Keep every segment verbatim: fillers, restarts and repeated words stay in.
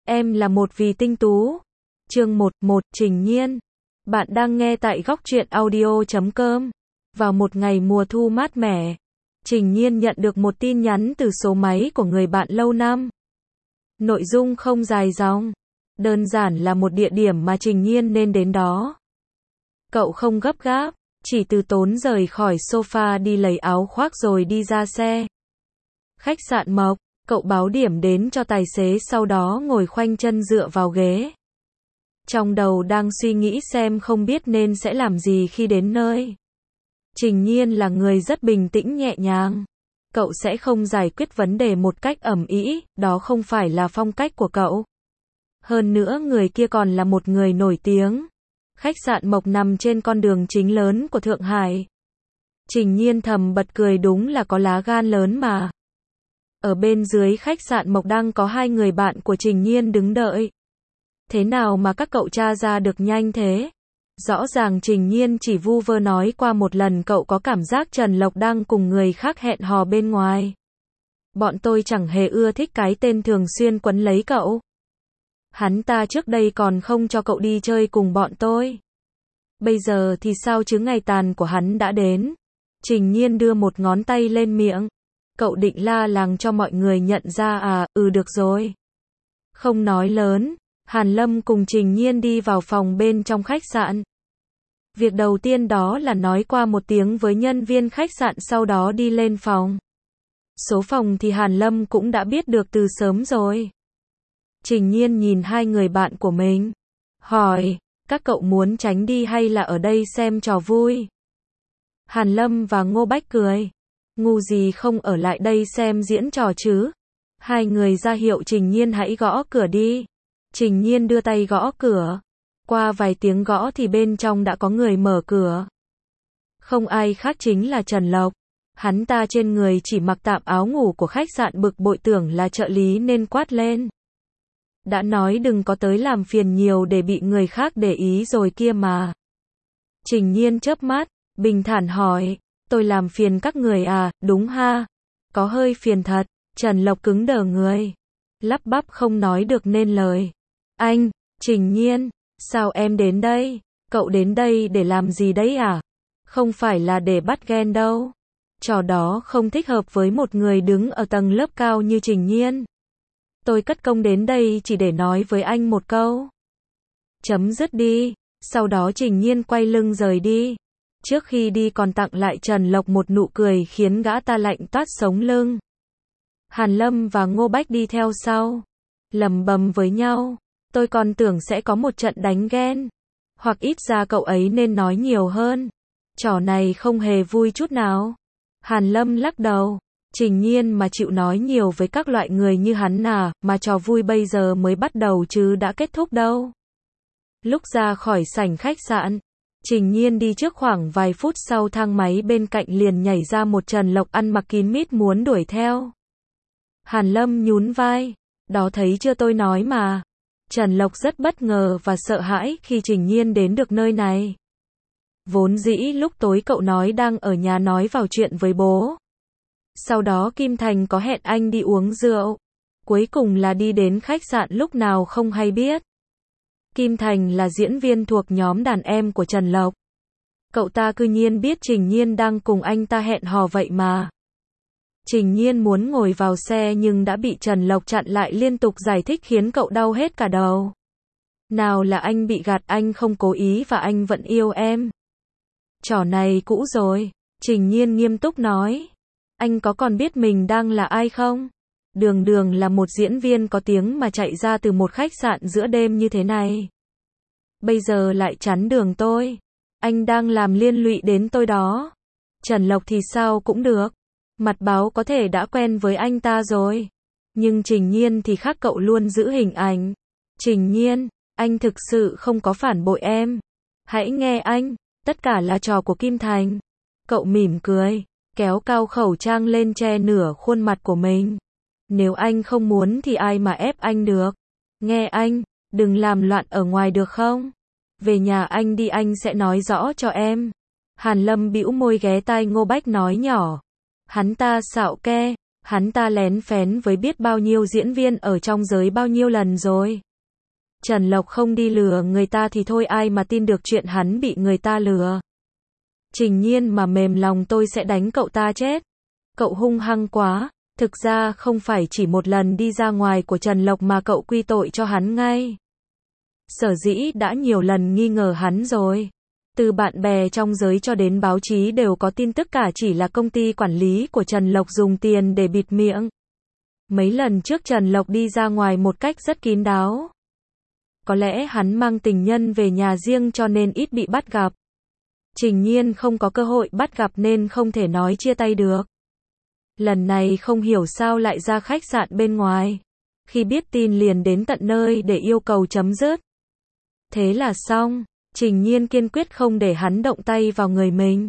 Em là một vì tinh tú. Chương một, một, Trình Nhiên. Bạn đang nghe tại góc truyện audio chấm com. Vào một ngày mùa thu mát mẻ, Trình Nhiên nhận được một tin nhắn từ số máy của người bạn lâu năm. Nội dung không dài dòng, đơn giản là một địa điểm mà Trình Nhiên nên đến đó. Cậu không gấp gáp, chỉ từ tốn rời khỏi sofa đi lấy áo khoác rồi đi ra xe. Khách sạn Mộc, cậu báo điểm đến cho tài xế, sau đó ngồi khoanh chân dựa vào ghế. Trong đầu đang suy nghĩ xem không biết nên sẽ làm gì khi đến nơi. Trình Nhiên là người rất bình tĩnh nhẹ nhàng. Cậu sẽ không giải quyết vấn đề một cách ầm ĩ, đó không phải là phong cách của cậu. Hơn nữa người kia còn là một người nổi tiếng. Khách sạn Mộc nằm trên con đường chính lớn của Thượng Hải. Trình Nhiên thầm bật cười, đúng là có lá gan lớn mà. Ở bên dưới khách sạn Mộc đang có hai người bạn của Trình Nhiên đứng đợi. Thế nào mà các cậu tra ra được nhanh thế? Rõ ràng Trình Nhiên chỉ vu vơ nói qua một lần, cậu có cảm giác Trần Lộc đang cùng người khác hẹn hò bên ngoài. Bọn tôi chẳng hề ưa thích cái tên thường xuyên quấn lấy cậu. Hắn ta trước đây còn không cho cậu đi chơi cùng bọn tôi. Bây giờ thì sao chứ, ngày tàn của hắn đã đến. Trình Nhiên đưa một ngón tay lên miệng. Cậu định la làng cho mọi người nhận ra à? Ừ, được rồi. Không nói lớn, Hàn Lâm cùng Trình Nhiên đi vào phòng bên trong khách sạn. Việc đầu tiên đó là nói qua một tiếng với nhân viên khách sạn, sau đó đi lên phòng. Số phòng thì Hàn Lâm cũng đã biết được từ sớm rồi. Trình Nhiên nhìn hai người bạn của mình, hỏi, các cậu muốn tránh đi hay là ở đây xem trò vui? Hàn Lâm và Ngô Bách cười, ngu gì không ở lại đây xem diễn trò chứ? Hai người ra hiệu Trình Nhiên hãy gõ cửa đi. Trình Nhiên đưa tay gõ cửa. Qua vài tiếng gõ thì bên trong đã có người mở cửa. Không ai khác chính là Trần Lộc. Hắn ta trên người chỉ mặc tạm áo ngủ của khách sạn, bực bội tưởng là trợ lý nên quát lên. Đã nói đừng có tới làm phiền nhiều để bị người khác để ý rồi kia mà. Trình Nhiên chớp mắt, bình thản hỏi, tôi làm phiền các người à? Đúng ha? Có hơi phiền thật. Trần Lộc cứng đờ người, lắp bắp không nói được nên lời. Anh, Trình Nhiên, sao em đến đây? Cậu đến đây để làm gì đấy à? Không phải là để bắt ghen đâu. Trò đó không thích hợp với một người đứng ở tầng lớp cao như Trình Nhiên. Tôi cất công đến đây chỉ để nói với anh một câu. Chấm dứt đi. Sau đó Trình Nhiên quay lưng rời đi. Trước khi đi còn tặng lại Trần Lộc một nụ cười khiến gã ta lạnh toát sống lưng. Hàn Lâm và Ngô Bách đi theo sau, lầm bầm với nhau, tôi còn tưởng sẽ có một trận đánh ghen, hoặc ít ra cậu ấy nên nói nhiều hơn. Trò này không hề vui chút nào. Hàn Lâm lắc đầu, Trình Nhiên mà chịu nói nhiều với các loại người như hắn à, mà trò vui bây giờ mới bắt đầu chứ đã kết thúc đâu. Lúc ra khỏi sảnh khách sạn, Trình Nhiên đi trước khoảng vài phút, sau thang máy bên cạnh liền nhảy ra một Trần Lộc ăn mặc kín mít muốn đuổi theo. Hàn Lâm nhún vai, đó thấy chưa, tôi nói mà. Trần Lộc rất bất ngờ và sợ hãi khi Trình Nhiên đến được nơi này. Vốn dĩ lúc tối cậu nói đang ở nhà nói vào chuyện với bố. Sau đó Kim Thành có hẹn anh đi uống rượu. Cuối cùng là đi đến khách sạn lúc nào không hay biết. Kim Thành là diễn viên thuộc nhóm đàn em của Trần Lộc. Cậu ta cư nhiên biết Trình Nhiên đang cùng anh ta hẹn hò vậy mà. Trình Nhiên muốn ngồi vào xe nhưng đã bị Trần Lộc chặn lại, liên tục giải thích khiến cậu đau hết cả đầu. Nào là anh bị gạt, anh không cố ý và anh vẫn yêu em. Trò này cũ rồi. Trình Nhiên nghiêm túc nói. Anh có còn biết mình đang là ai không? Đường đường là một diễn viên có tiếng mà chạy ra từ một khách sạn giữa đêm như thế này. Bây giờ lại chắn đường tôi. Anh đang làm liên lụy đến tôi đó. Trần Lộc thì sao cũng được. Mặt báo có thể đã quen với anh ta rồi. Nhưng Trình Nhiên thì khác, cậu luôn giữ hình ảnh. Trình Nhiên, anh thực sự không có phản bội em. Hãy nghe anh, tất cả là trò của Kim Thành. Cậu mỉm cười, kéo cao khẩu trang lên che nửa khuôn mặt của mình. Nếu anh không muốn thì ai mà ép anh được. Nghe anh, đừng làm loạn ở ngoài được không? Về nhà anh đi, anh sẽ nói rõ cho em. Hàn Lâm bĩu môi ghé tai Ngô Bách nói nhỏ. Hắn ta xạo ke, Hắn ta lén phén với biết bao nhiêu diễn viên ở trong giới bao nhiêu lần rồi. Trần Lộc không đi lừa người ta thì thôi, ai mà tin được chuyện hắn bị người ta lừa. Trình Nhiên mà mềm lòng tôi sẽ đánh cậu ta chết. Cậu hung hăng quá. Thực ra không phải chỉ một lần đi ra ngoài của Trần Lộc mà cậu quy tội cho hắn ngay. Sở dĩ đã nhiều lần nghi ngờ hắn rồi. Từ bạn bè trong giới cho đến báo chí đều có tin tức cả chỉ là công ty quản lý của Trần Lộc dùng tiền để bịt miệng. Mấy lần trước Trần Lộc đi ra ngoài một cách rất kín đáo. Có lẽ hắn mang tình nhân về nhà riêng cho nên ít bị bắt gặp. Trình Nhiên không có cơ hội bắt gặp nên không thể nói chia tay được. Lần này không hiểu sao lại ra khách sạn bên ngoài. Khi biết tin liền đến tận nơi để yêu cầu chấm dứt. Thế là xong. Trình Nhiên kiên quyết không để hắn động tay vào người mình.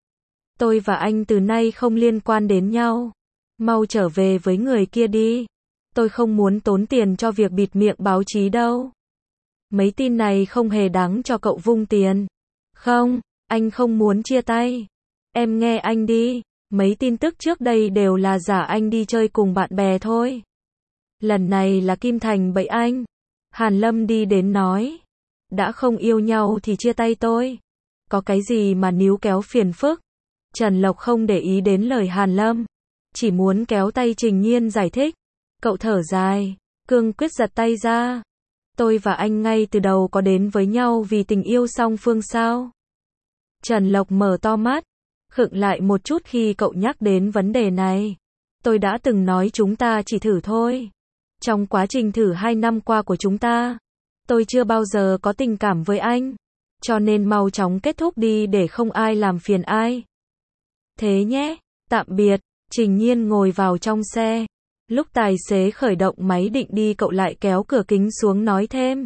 Tôi và anh từ nay không liên quan đến nhau. Mau trở về với người kia đi. Tôi không muốn tốn tiền cho việc bịt miệng báo chí đâu. Mấy tin này không hề đáng cho cậu vung tiền. Không, anh không muốn chia tay. Em nghe anh đi. Mấy tin tức trước đây đều là giả, anh đi chơi cùng bạn bè thôi. Lần này là Kim Thành bẫy anh. Hàn Lâm đi đến nói. Đã không yêu nhau thì chia tay tôi. Có cái gì mà níu kéo phiền phức. Trần Lộc không để ý đến lời Hàn Lâm. Chỉ muốn kéo tay Trình Nhiên giải thích. Cậu thở dài. Cương quyết giật tay ra. Tôi và anh ngay từ đầu có đến với nhau vì tình yêu song phương sao? Trần Lộc mở to mắt. Khựng lại một chút khi cậu nhắc đến vấn đề này. Tôi đã từng nói chúng ta chỉ thử thôi. Trong quá trình thử hai năm qua của chúng ta, tôi chưa bao giờ có tình cảm với anh. Cho nên mau chóng kết thúc đi để không ai làm phiền ai. Thế nhé, tạm biệt. Trình Nhiên ngồi vào trong xe. Lúc tài xế khởi động máy định đi cậu lại kéo cửa kính xuống nói thêm.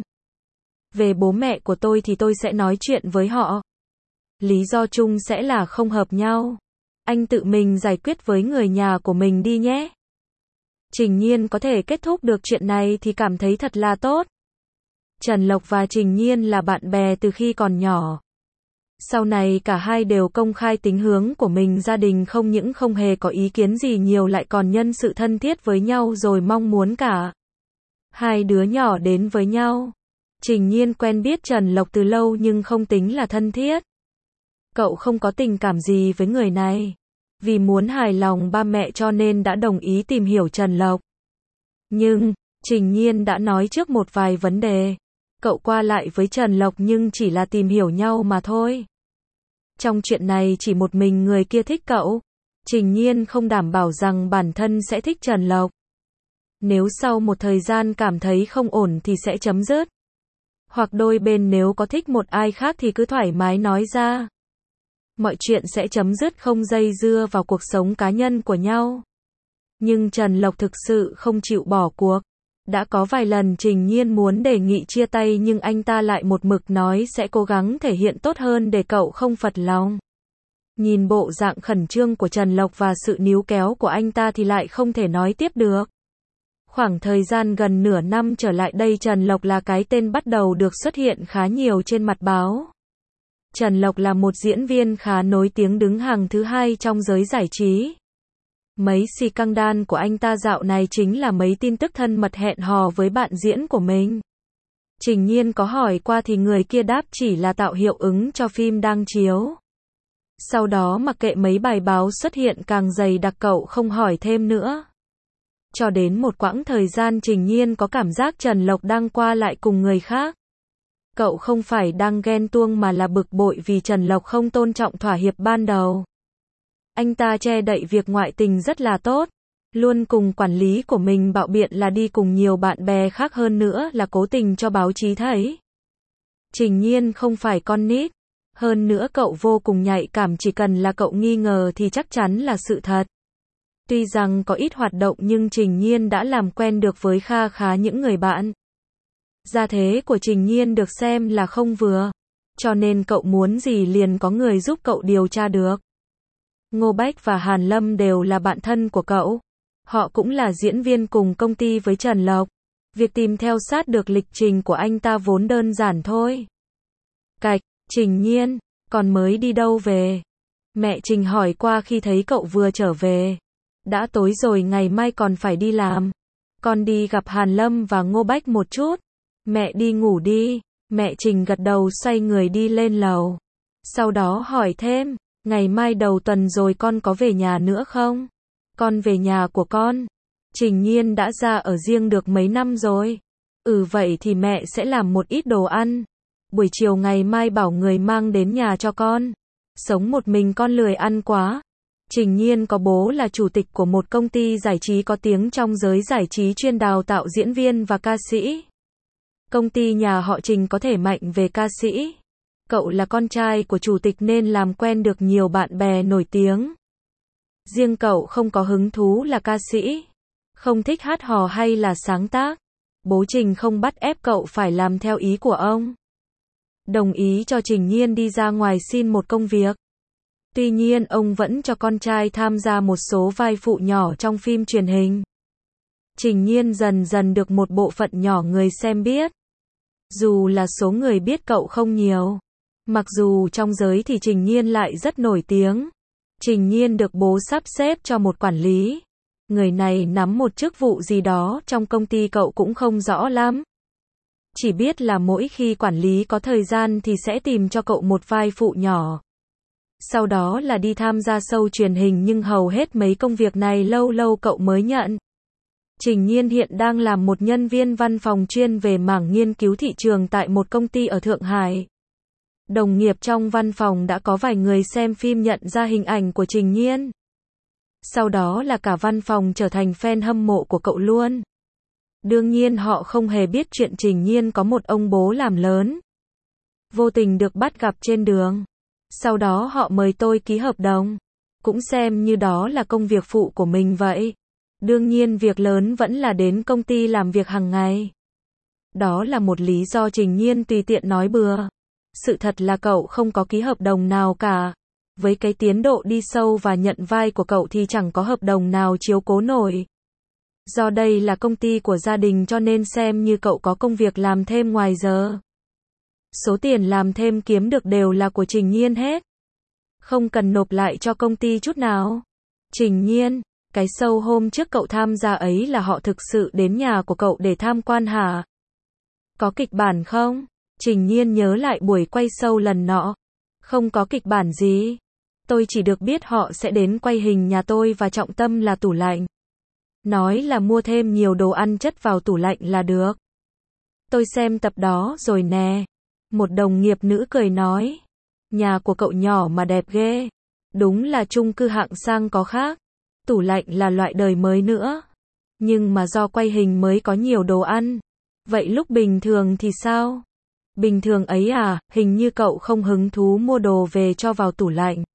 Về bố mẹ của tôi thì tôi sẽ nói chuyện với họ. Lý do chung sẽ là không hợp nhau. Anh tự mình giải quyết với người nhà của mình đi nhé. Trình Nhiên có thể kết thúc được chuyện này thì cảm thấy thật là tốt. Trần Lộc và Trình Nhiên là bạn bè từ khi còn nhỏ. Sau này cả hai đều công khai tính hướng của mình, gia đình không những không hề có ý kiến gì nhiều lại còn nhân sự thân thiết với nhau rồi mong muốn cả hai đứa nhỏ đến với nhau. Trình Nhiên quen biết Trần Lộc từ lâu nhưng không tính là thân thiết. Cậu không có tình cảm gì với người này. Vì muốn hài lòng ba mẹ cho nên đã đồng ý tìm hiểu Trần Lộc. Nhưng, Trình Nhiên đã nói trước một vài vấn đề. Cậu qua lại với Trần Lộc nhưng chỉ là tìm hiểu nhau mà thôi. Trong chuyện này chỉ một mình người kia thích cậu. Trình Nhiên không đảm bảo rằng bản thân sẽ thích Trần Lộc. Nếu sau một thời gian cảm thấy không ổn thì sẽ chấm dứt. Hoặc đôi bên nếu có thích một ai khác thì cứ thoải mái nói ra. Mọi chuyện sẽ chấm dứt, không dây dưa vào cuộc sống cá nhân của nhau. Nhưng Trần Lộc thực sự không chịu bỏ cuộc. Đã có vài lần Trình Nhiên muốn đề nghị chia tay nhưng anh ta lại một mực nói sẽ cố gắng thể hiện tốt hơn để cậu không phật lòng. Nhìn bộ dạng khẩn trương của Trần Lộc và sự níu kéo của anh ta thì lại không thể nói tiếp được. Khoảng thời gian gần nửa năm trở lại đây Trần Lộc là cái tên bắt đầu được xuất hiện khá nhiều trên mặt báo. Trần Lộc là một diễn viên khá nổi tiếng đứng hàng thứ hai trong giới giải trí. Mấy scandal của anh ta dạo này chính là mấy tin tức thân mật hẹn hò với bạn diễn của mình. Trình Nhiên có hỏi qua thì người kia đáp chỉ là tạo hiệu ứng cho phim đang chiếu. Sau đó mặc kệ mấy bài báo xuất hiện càng dày đặc cậu không hỏi thêm nữa. Cho đến một quãng thời gian Trình Nhiên có cảm giác Trần Lộc đang qua lại cùng người khác. Cậu không phải đang ghen tuông mà là bực bội vì Trần Lộc không tôn trọng thỏa hiệp ban đầu. Anh ta che đậy việc ngoại tình rất là tốt. Luôn cùng quản lý của mình bạo biện là đi cùng nhiều bạn bè khác, hơn nữa là cố tình cho báo chí thấy. Trình Nhiên không phải con nít. Hơn nữa cậu vô cùng nhạy cảm, chỉ cần là cậu nghi ngờ thì chắc chắn là sự thật. Tuy rằng có ít hoạt động nhưng Trình Nhiên đã làm quen được với kha khá những người bạn. Gia thế của Trình Nhiên được xem là không vừa. Cho nên cậu muốn gì liền có người giúp cậu điều tra được. Ngô Bách và Hàn Lâm đều là bạn thân của cậu. Họ cũng là diễn viên cùng công ty với Trần Lộc. Việc tìm theo sát được lịch trình của anh ta vốn đơn giản thôi. Cạch, Trình Nhiên, còn mới đi đâu về? Mẹ Trình hỏi qua khi thấy cậu vừa trở về. đã tối rồi ngày mai còn phải đi làm. Con đi gặp Hàn Lâm và Ngô Bách một chút. Mẹ đi ngủ đi. Mẹ Trình gật đầu xoay người đi lên lầu. Sau đó hỏi thêm, ngày mai đầu tuần rồi con có về nhà nữa không? Con về nhà của con. Trình Nhiên đã ra ở riêng được mấy năm rồi. Ừ vậy thì mẹ sẽ làm một ít đồ ăn. Buổi chiều ngày mai bảo người mang đến nhà cho con. Sống một mình con lười ăn quá. Trình Nhiên có bố là chủ tịch của một công ty giải trí có tiếng trong giới giải trí chuyên đào tạo diễn viên và ca sĩ. Công ty nhà họ Trình có thể mạnh về ca sĩ. Cậu là con trai của chủ tịch nên làm quen được nhiều bạn bè nổi tiếng. Riêng cậu không có hứng thú là ca sĩ. Không thích hát hò hay là sáng tác. Bố Trình không bắt ép cậu phải làm theo ý của ông. Đồng ý cho Trình Nhiên đi ra ngoài xin một công việc. Tuy nhiên ông vẫn cho con trai tham gia một số vai phụ nhỏ trong phim truyền hình. Trình Nhiên dần dần được một bộ phận nhỏ người xem biết. Dù là số người biết cậu không nhiều. Mặc dù trong giới thì Trình Nhiên lại rất nổi tiếng. Trình Nhiên được bố sắp xếp cho một quản lý. Người này nắm một chức vụ gì đó trong công ty cậu cũng không rõ lắm. Chỉ biết là mỗi khi quản lý có thời gian thì sẽ tìm cho cậu một vai phụ nhỏ. Sau đó là đi tham gia show truyền hình nhưng hầu hết mấy công việc này lâu lâu cậu mới nhận. Trình Nhiên hiện đang làm một nhân viên văn phòng chuyên về mảng nghiên cứu thị trường tại một công ty ở Thượng Hải. Đồng nghiệp trong văn phòng đã có vài người xem phim nhận ra hình ảnh của Trình Nhiên. Sau đó là cả văn phòng trở thành fan hâm mộ của cậu luôn. Đương nhiên họ không hề biết chuyện Trình Nhiên có một ông bố làm lớn. Vô tình được bắt gặp trên đường. Sau đó họ mời tôi ký hợp đồng. Cũng xem như đó là công việc phụ của mình vậy. Đương nhiên việc lớn vẫn là đến công ty làm việc hàng ngày. Đó là một lý do Trình Nhiên tùy tiện nói bừa. Sự thật là cậu không có ký hợp đồng nào cả. Với cái tiến độ đi sâu và nhận vai của cậu thì chẳng có hợp đồng nào chiếu cố nổi. Do đây là công ty của gia đình cho nên xem như cậu có công việc làm thêm ngoài giờ. Số tiền làm thêm kiếm được đều là của Trình Nhiên hết. Không cần nộp lại cho công ty chút nào. Trình Nhiên, cái show hôm trước cậu tham gia ấy là họ thực sự đến nhà của cậu để tham quan hả? Có kịch bản không? Trình Nhiên nhớ lại buổi quay show lần nọ. Không có kịch bản gì. Tôi chỉ được biết họ sẽ đến quay hình nhà tôi và trọng tâm là tủ lạnh. Nói là mua thêm nhiều đồ ăn chất vào tủ lạnh là được. Tôi xem tập đó rồi nè. Một đồng nghiệp nữ cười nói. Nhà của cậu nhỏ mà đẹp ghê. Đúng là chung cư hạng sang có khác. Tủ lạnh là loại đời mới nữa. Nhưng mà do quay hình mới có nhiều đồ ăn. Vậy lúc bình thường thì sao? Bình thường ấy à, hình như cậu không hứng thú mua đồ về cho vào tủ lạnh.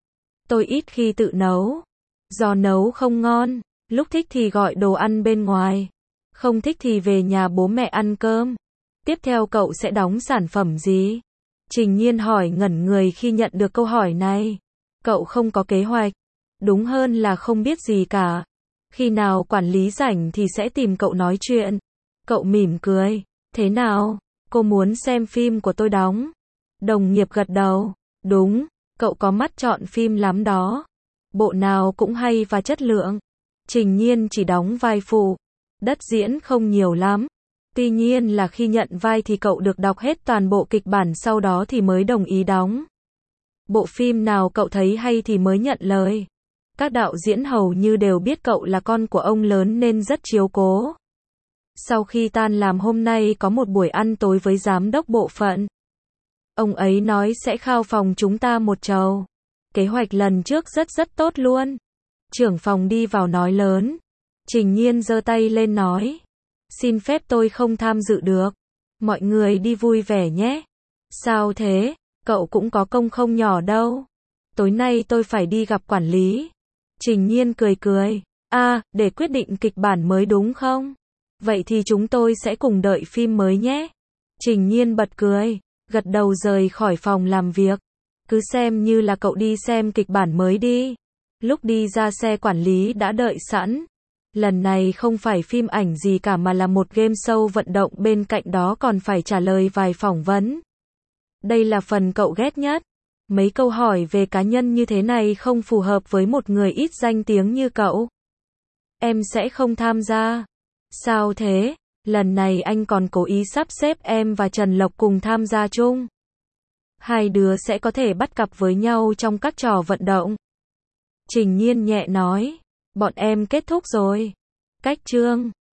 Tôi ít khi tự nấu. Do nấu không ngon. Lúc thích thì gọi đồ ăn bên ngoài. Không thích thì về nhà bố mẹ ăn cơm. Tiếp theo cậu sẽ đóng sản phẩm gì? Trình Nhiên hỏi ngẩn người khi nhận được câu hỏi này. Cậu không có kế hoạch. Đúng hơn là không biết gì cả. Khi nào quản lý rảnh thì sẽ tìm cậu nói chuyện. Cậu mỉm cười. Thế nào? Cô muốn xem phim của tôi đóng. Đồng nghiệp gật đầu. Đúng, cậu có mắt chọn phim lắm đó. Bộ nào cũng hay và chất lượng. Trình Nhiên chỉ đóng vai phụ. Đất diễn không nhiều lắm. Tuy nhiên là khi nhận vai thì cậu được đọc hết toàn bộ kịch bản sau đó thì mới đồng ý đóng. Bộ phim nào cậu thấy hay thì mới nhận lời. Các đạo diễn hầu như đều biết cậu là con của ông lớn nên rất chiếu cố. Sau khi tan làm hôm nay có một buổi ăn tối với giám đốc bộ phận. Ông ấy nói sẽ khao phòng chúng ta một chầu. Kế hoạch lần trước rất rất tốt luôn. Trưởng phòng đi vào nói lớn. Trình Nhiên giơ tay lên nói. Xin phép tôi không tham dự được. Mọi người đi vui vẻ nhé. Sao thế? Cậu cũng có công không nhỏ đâu. Tối nay tôi phải đi gặp quản lý. Trình Nhiên cười cười. À, để quyết định kịch bản mới đúng không? Vậy thì chúng tôi sẽ cùng đợi phim mới nhé. Trình Nhiên bật cười, gật đầu rời khỏi phòng làm việc. Cứ xem như là cậu đi xem kịch bản mới đi. Lúc đi ra xe quản lý đã đợi sẵn. Lần này không phải phim ảnh gì cả mà là một game show vận động, bên cạnh đó còn phải trả lời vài phỏng vấn. Đây là phần cậu ghét nhất. Mấy câu hỏi về cá nhân như thế này không phù hợp với một người ít danh tiếng như cậu. em sẽ không tham gia. Sao thế? Lần này anh còn cố ý sắp xếp em và Trần Lộc cùng tham gia chung. Hai đứa sẽ có thể bắt cặp với nhau trong các trò vận động. Trình Nhiên nhẹ nói, bọn em kết thúc rồi. Cách chương